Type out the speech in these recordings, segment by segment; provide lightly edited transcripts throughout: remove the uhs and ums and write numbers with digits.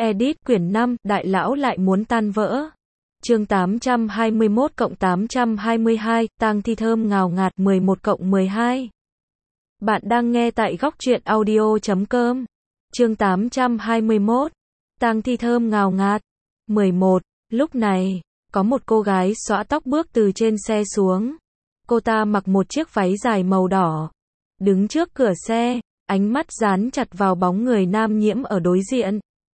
Edit quyển 5, Đại lão lại muốn tan vỡ. Chương 821-822, tang thi thơm ngào ngạt 11-12. Bạn đang nghe tại góc truyện audio.com. Chương 821, tang thi thơm ngào ngạt 11. Lúc này, có một cô gái xõa tóc bước từ trên xe xuống. Cô ta mặc một chiếc váy dài màu đỏ, đứng trước cửa xe, ánh mắt dán chặt vào bóng người Nam Nhiễm ở đối diện.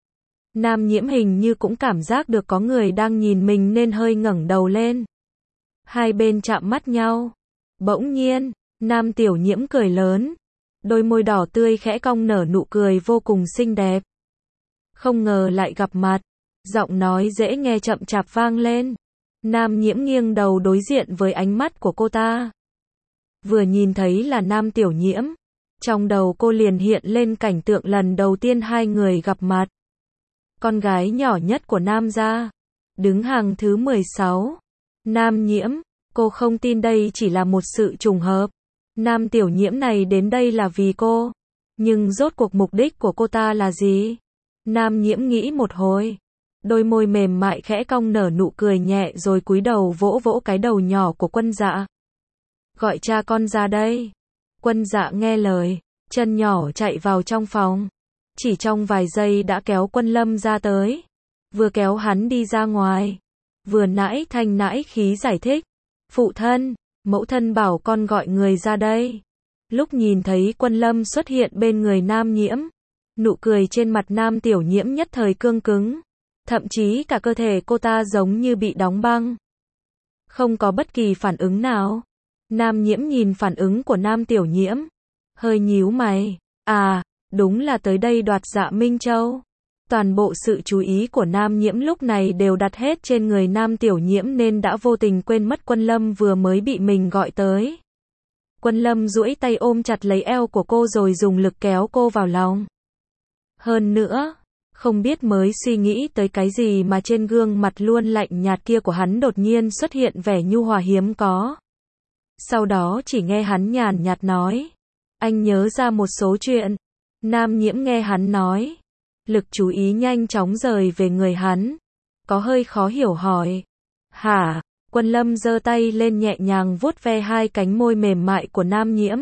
Nam Nhiễm hình như cũng cảm giác được có người đang nhìn mình nên hơi ngẩng đầu lên. Hai bên chạm mắt nhau. Bỗng nhiên, Nam Tiểu Nhiễm cười lớn. Đôi môi đỏ tươi khẽ cong nở nụ cười vô cùng xinh đẹp. Không ngờ lại gặp mặt. Giọng nói dễ nghe chậm chạp vang lên. Nam Nhiễm nghiêng đầu đối diện với ánh mắt của cô ta. Vừa nhìn thấy là Nam Tiểu Nhiễm, trong đầu cô liền hiện lên cảnh tượng lần đầu tiên hai người gặp mặt. Con gái nhỏ nhất của Nam gia, đứng hàng thứ 16. Nam Nhiễm, cô không tin đây chỉ là một sự trùng hợp. Nam Tiểu Nhiễm này đến đây là vì cô. Nhưng rốt cuộc mục đích của cô ta là gì? Nam Nhiễm nghĩ một hồi. Đôi môi mềm mại khẽ cong nở nụ cười nhẹ rồi cúi đầu vỗ vỗ cái đầu nhỏ của Quân Dạ. Gọi cha con ra đây. Quân Dạ nghe lời, chân nhỏ chạy vào trong phòng. Chỉ trong vài giây đã kéo Quân Lâm ra tới. Vừa kéo hắn đi ra ngoài, vừa nãi thanh nãi khí giải thích. Phụ thân, mẫu thân bảo con gọi người ra đây. Lúc nhìn thấy Quân Lâm xuất hiện bên người Nam Nhiễm, nụ cười trên mặt Nam Tiểu Nhiễm nhất thời cương cứng. Thậm chí cả cơ thể cô ta giống như bị đóng băng. Không có bất kỳ phản ứng nào. Nam Nhiễm nhìn phản ứng của Nam Tiểu Nhiễm, hơi nhíu mày. À, đúng là tới đây đoạt Dạ Minh Châu. Toàn bộ sự chú ý của Nam Nhiễm lúc này đều đặt hết trên người Nam Tiểu Nhiễm nên đã vô tình quên mất Quân Lâm vừa mới bị mình gọi tới. Quân Lâm duỗi tay ôm chặt lấy eo của cô rồi dùng lực kéo cô vào lòng. Hơn nữa, không biết mới suy nghĩ tới cái gì mà trên gương mặt luôn lạnh nhạt kia của hắn đột nhiên xuất hiện vẻ nhu hòa hiếm có. Sau đó chỉ nghe hắn nhàn nhạt nói. Anh nhớ ra một số chuyện. Nam Nhiễm nghe hắn nói. Lực chú ý nhanh chóng rời về người hắn. Có hơi khó hiểu hỏi. Hả? Quân Lâm giơ tay lên nhẹ nhàng vuốt ve hai cánh môi mềm mại của Nam Nhiễm.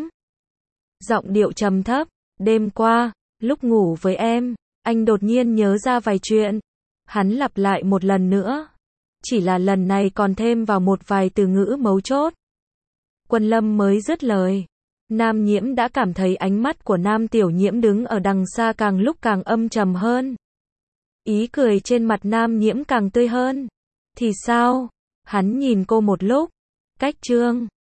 Giọng điệu trầm thấp. Đêm qua, lúc ngủ với em, anh đột nhiên nhớ ra vài chuyện. Hắn lặp lại một lần nữa. Chỉ là lần này còn thêm vào một vài từ ngữ mấu chốt. Quân Lâm mới dứt lời. Nam Nhiễm đã cảm thấy ánh mắt của Nam Tiểu Nhiễm đứng ở đằng xa càng lúc càng âm trầm hơn. Ý cười trên mặt Nam Nhiễm càng tươi hơn. Thì sao? Hắn nhìn cô một lúc. Cách chương